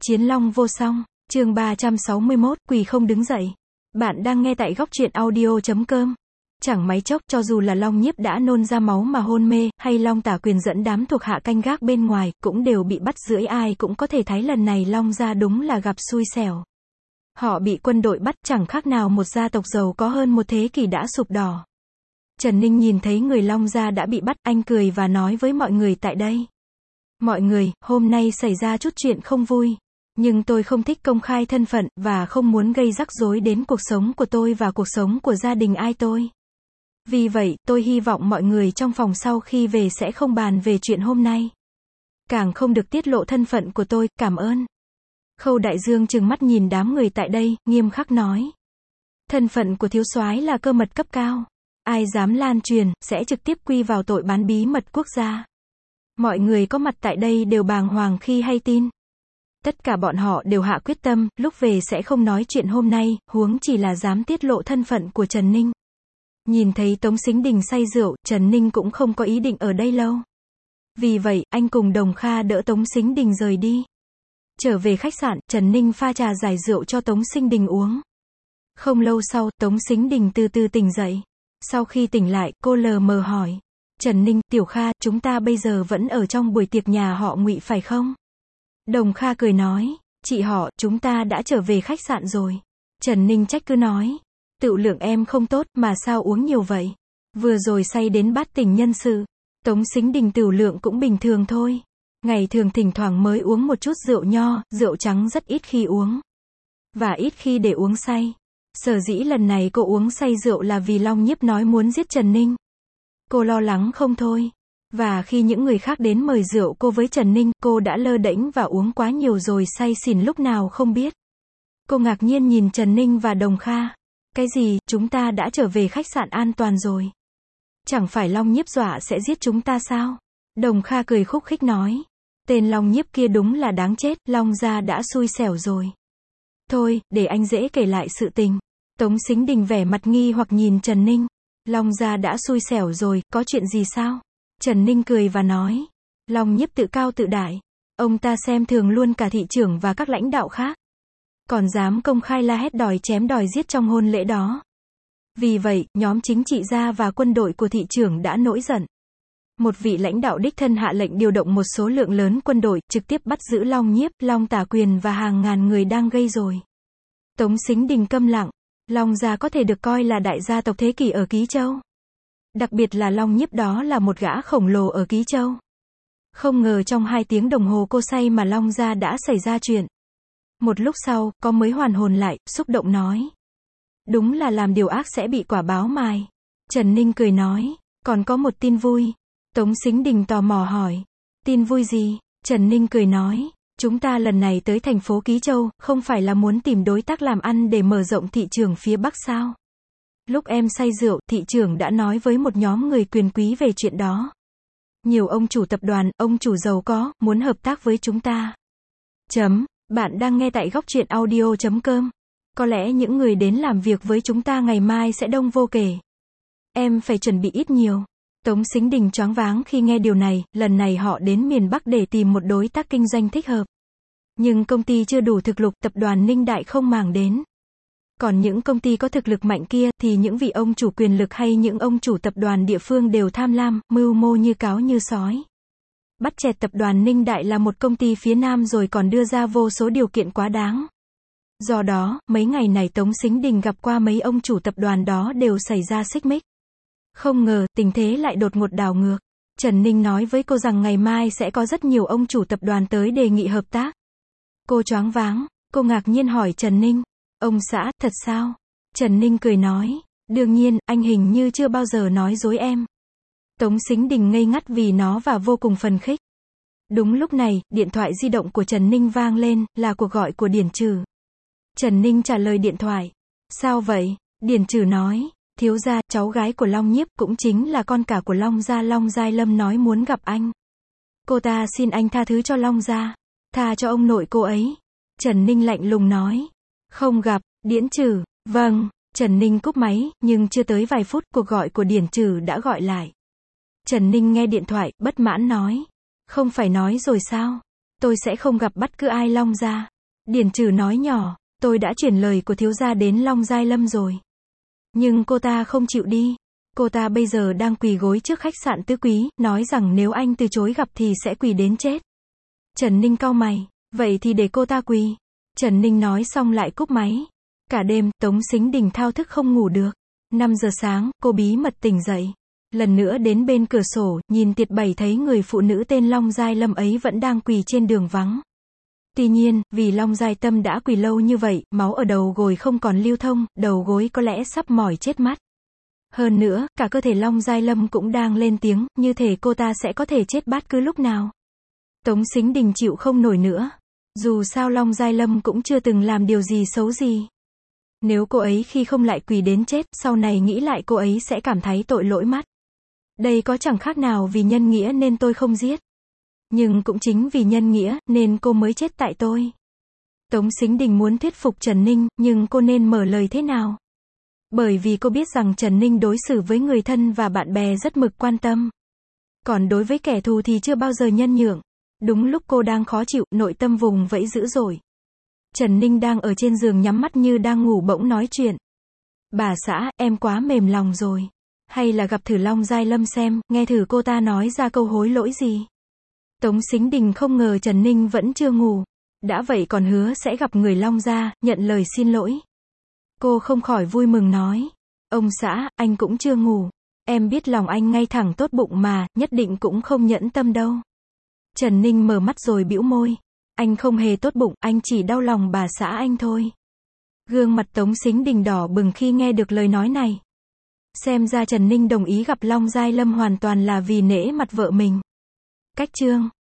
Chiến long vô song, chương 361, quỳ không đứng dậy. Bạn đang nghe tại góc truyện audio.com. Chẳng mấy chốc, cho dù là Long Nhiếp đã nôn ra máu mà hôn mê, hay Long Tả Quyền dẫn đám thuộc hạ canh gác bên ngoài, cũng đều bị bắt giữ. Ai cũng có thể thấy lần này Long gia đúng là gặp xui xẻo. Họ bị quân đội bắt, chẳng khác nào một gia tộc giàu có hơn một thế kỷ đã sụp đổ. Trần Ninh nhìn thấy người Long gia đã bị bắt, anh cười và nói với mọi người tại đây. Mọi người, hôm nay xảy ra chút chuyện không vui. Nhưng tôi không thích công khai thân phận, và không muốn gây rắc rối đến cuộc sống của tôi và cuộc sống của gia đình ai tôi. Vì vậy, tôi hy vọng mọi người trong phòng sau khi về sẽ không bàn về chuyện hôm nay. Càng không được tiết lộ thân phận của tôi, cảm ơn. Khâu Đại Dương trừng mắt nhìn đám người tại đây, nghiêm khắc nói. Thân phận của thiếu soái là cơ mật cấp cao. Ai dám lan truyền, sẽ trực tiếp quy vào tội bán bí mật quốc gia. Mọi người có mặt tại đây đều bàng hoàng khi hay tin. Tất cả bọn họ đều hạ quyết tâm, lúc về sẽ không nói chuyện hôm nay, huống chỉ là dám tiết lộ thân phận của Trần Ninh. Nhìn thấy Tống Sính Đình say rượu, Trần Ninh cũng không có ý định ở đây lâu. Vì vậy, anh cùng Đồng Kha đỡ Tống Sính Đình rời đi. Trở về khách sạn, Trần Ninh pha trà giải rượu cho Tống Sính Đình uống. Không lâu sau, Tống Sính Đình từ từ tỉnh dậy. Sau khi tỉnh lại, cô lờ mờ hỏi. Trần Ninh, Tiểu Kha, chúng ta bây giờ vẫn ở trong buổi tiệc nhà họ Ngụy phải không? Đồng Kha cười nói, chị họ, chúng ta đã trở về khách sạn rồi. Trần Ninh trách cứ nói, tựu lượng em không tốt, mà sao uống nhiều vậy? Vừa rồi say đến bát tỉnh nhân sự. Tống Sính Đình tửu lượng cũng bình thường thôi. Ngày thường thỉnh thoảng mới uống một chút rượu nho, rượu trắng rất ít khi uống. Và ít khi để uống say. Sở dĩ lần này cô uống say rượu là vì Long Nhiếp nói muốn giết Trần Ninh. Cô lo lắng không thôi. Và khi những người khác đến mời rượu cô với Trần Ninh, cô đã lơ đễnh và uống quá nhiều rồi say xỉn lúc nào không biết. Cô ngạc nhiên nhìn Trần Ninh và Đồng Kha. Cái gì, chúng ta đã trở về khách sạn an toàn rồi. Chẳng phải Long Nhiếp dọa sẽ giết chúng ta sao? Đồng Kha cười khúc khích nói. Tên Long Nhiếp kia đúng là đáng chết, Long gia đã xui xẻo rồi. Thôi, để anh dễ kể lại sự tình. Tống Sính Đình vẻ mặt nghi hoặc nhìn Trần Ninh. Long gia đã xui xẻo rồi, có chuyện gì sao? Trần Ninh cười và nói. Long Nhiếp tự cao tự đại. Ông ta xem thường luôn cả thị trưởng và các lãnh đạo khác. Còn dám công khai la hét đòi chém đòi giết trong hôn lễ đó. Vì vậy, nhóm chính trị gia và quân đội của thị trưởng đã nổi giận. Một vị lãnh đạo đích thân hạ lệnh điều động một số lượng lớn quân đội, trực tiếp bắt giữ Long Nhiếp, Long Tả Quyền và hàng ngàn người đang gây rối. Tống Sính Đình câm lặng. Long gia có thể được coi là đại gia tộc thế kỷ ở Ký Châu. Đặc biệt là Long Nhiếp đó là một gã khổng lồ ở Ký Châu. Không ngờ trong 2 tiếng đồng hồ cô say mà Long gia đã xảy ra chuyện. Một lúc sau, có mới hoàn hồn lại, xúc động nói. Đúng là làm điều ác sẽ bị quả báo mài. Trần Ninh cười nói, còn có một tin vui. Tống Sính Đình tò mò hỏi. Tin vui gì? Trần Ninh cười nói. Chúng ta lần này tới thành phố Ký Châu, không phải là muốn tìm đối tác làm ăn để mở rộng thị trường phía Bắc sao? Lúc em say rượu, thị trưởng đã nói với một nhóm người quyền quý về chuyện đó. Nhiều ông chủ tập đoàn, ông chủ giàu có, muốn hợp tác với chúng ta. Bạn đang nghe tại góc truyện audio.com. Có lẽ những người đến làm việc với chúng ta ngày mai sẽ đông vô kể. Em phải chuẩn bị ít nhiều. Tống Sính Đình choáng váng khi nghe điều này, lần này họ đến miền Bắc để tìm một đối tác kinh doanh thích hợp. Nhưng công ty chưa đủ thực lực, tập đoàn Ninh Đại không màng đến. Còn những công ty có thực lực mạnh kia, thì những vị ông chủ quyền lực hay những ông chủ tập đoàn địa phương đều tham lam, mưu mô như cáo như sói. Bắt chẹt tập đoàn Ninh Đại là một công ty phía Nam rồi còn đưa ra vô số điều kiện quá đáng. Do đó, mấy ngày này Tống Sính Đình gặp qua mấy ông chủ tập đoàn đó đều xảy ra xích mích. Không ngờ, tình thế lại đột ngột đảo ngược. Trần Ninh nói với cô rằng ngày mai sẽ có rất nhiều ông chủ tập đoàn tới đề nghị hợp tác. Cô choáng váng, cô ngạc nhiên hỏi Trần Ninh. Ông xã, thật sao? Trần Ninh cười nói. Đương nhiên, anh hình như chưa bao giờ nói dối em. Tống Sính Đình ngây ngắt vì nó và vô cùng phấn khích. Đúng lúc này, điện thoại di động của Trần Ninh vang lên, là cuộc gọi của Điển Trừ. Trần Ninh trả lời điện thoại. Sao vậy? Điển Trừ nói. Thiếu gia, cháu gái của Long Nhiếp, cũng chính là con cả của Long gia Long Giai Lâm nói muốn gặp anh. Cô ta xin anh tha thứ cho Long gia. Tha cho ông nội cô ấy. Trần Ninh lạnh lùng nói. Không gặp. Điển Trừ. Vâng. Trần Ninh cúp máy, nhưng chưa tới vài phút, cuộc gọi của Điển Trừ đã gọi lại. Trần Ninh nghe điện thoại, bất mãn nói. Không phải nói rồi sao? Tôi sẽ không gặp bất cứ ai Long gia. Điền Trừ nói nhỏ, tôi đã chuyển lời của thiếu gia đến Long Giai Lâm rồi. Nhưng cô ta không chịu đi. Cô ta bây giờ đang quỳ gối trước khách sạn Tứ Quý, nói rằng nếu anh từ chối gặp thì sẽ quỳ đến chết. Trần Ninh cau mày, vậy thì để cô ta quỳ. Trần Ninh nói xong lại cúp máy. Cả đêm, Tống Sính Đình thao thức không ngủ được. 5 giờ sáng, cô bí mật tỉnh dậy. Lần nữa đến bên cửa sổ, nhìn tiệt bảy thấy người phụ nữ tên Long Giai Lâm ấy vẫn đang quỳ trên đường vắng. Tuy nhiên, vì Long Giai Tâm đã quỳ lâu như vậy, máu ở đầu gối không còn lưu thông, đầu gối có lẽ sắp mỏi chết mắt. Hơn nữa, cả cơ thể Long Giai Lâm cũng đang lên tiếng, như thể cô ta sẽ có thể chết bất cứ lúc nào. Tống Sính Đình chịu không nổi nữa. Dù sao Long Giai Lâm cũng chưa từng làm điều gì xấu gì. Nếu cô ấy khi không lại quỳ đến chết, sau này nghĩ lại cô ấy sẽ cảm thấy tội lỗi mất. Đây có chẳng khác nào vì nhân nghĩa nên tôi không giết. Nhưng cũng chính vì nhân nghĩa, nên cô mới chết tại tôi. Tống Sính Đình muốn thuyết phục Trần Ninh, nhưng cô nên mở lời thế nào? Bởi vì cô biết rằng Trần Ninh đối xử với người thân và bạn bè rất mực quan tâm. Còn đối với kẻ thù thì chưa bao giờ nhân nhượng. Đúng lúc cô đang khó chịu, nội tâm vùng vẫy dữ dội. Trần Ninh đang ở trên giường nhắm mắt như đang ngủ bỗng nói chuyện. Bà xã, em quá mềm lòng rồi. Hay là gặp thử Long Giai Lâm xem, nghe thử cô ta nói ra câu hối lỗi gì. Tống Sính Đình không ngờ Trần Ninh vẫn chưa ngủ. Đã vậy còn hứa sẽ gặp người Long gia, nhận lời xin lỗi. Cô không khỏi vui mừng nói. Ông xã, anh cũng chưa ngủ. Em biết lòng anh ngay thẳng tốt bụng mà, nhất định cũng không nhẫn tâm đâu. Trần Ninh mở mắt rồi bĩu môi. Anh không hề tốt bụng, anh chỉ đau lòng bà xã anh thôi. Gương mặt Tống Sính Đình đỏ bừng khi nghe được lời nói này. Xem ra Trần Ninh đồng ý gặp Long Giai Lâm hoàn toàn là vì nể mặt vợ mình. Cách chương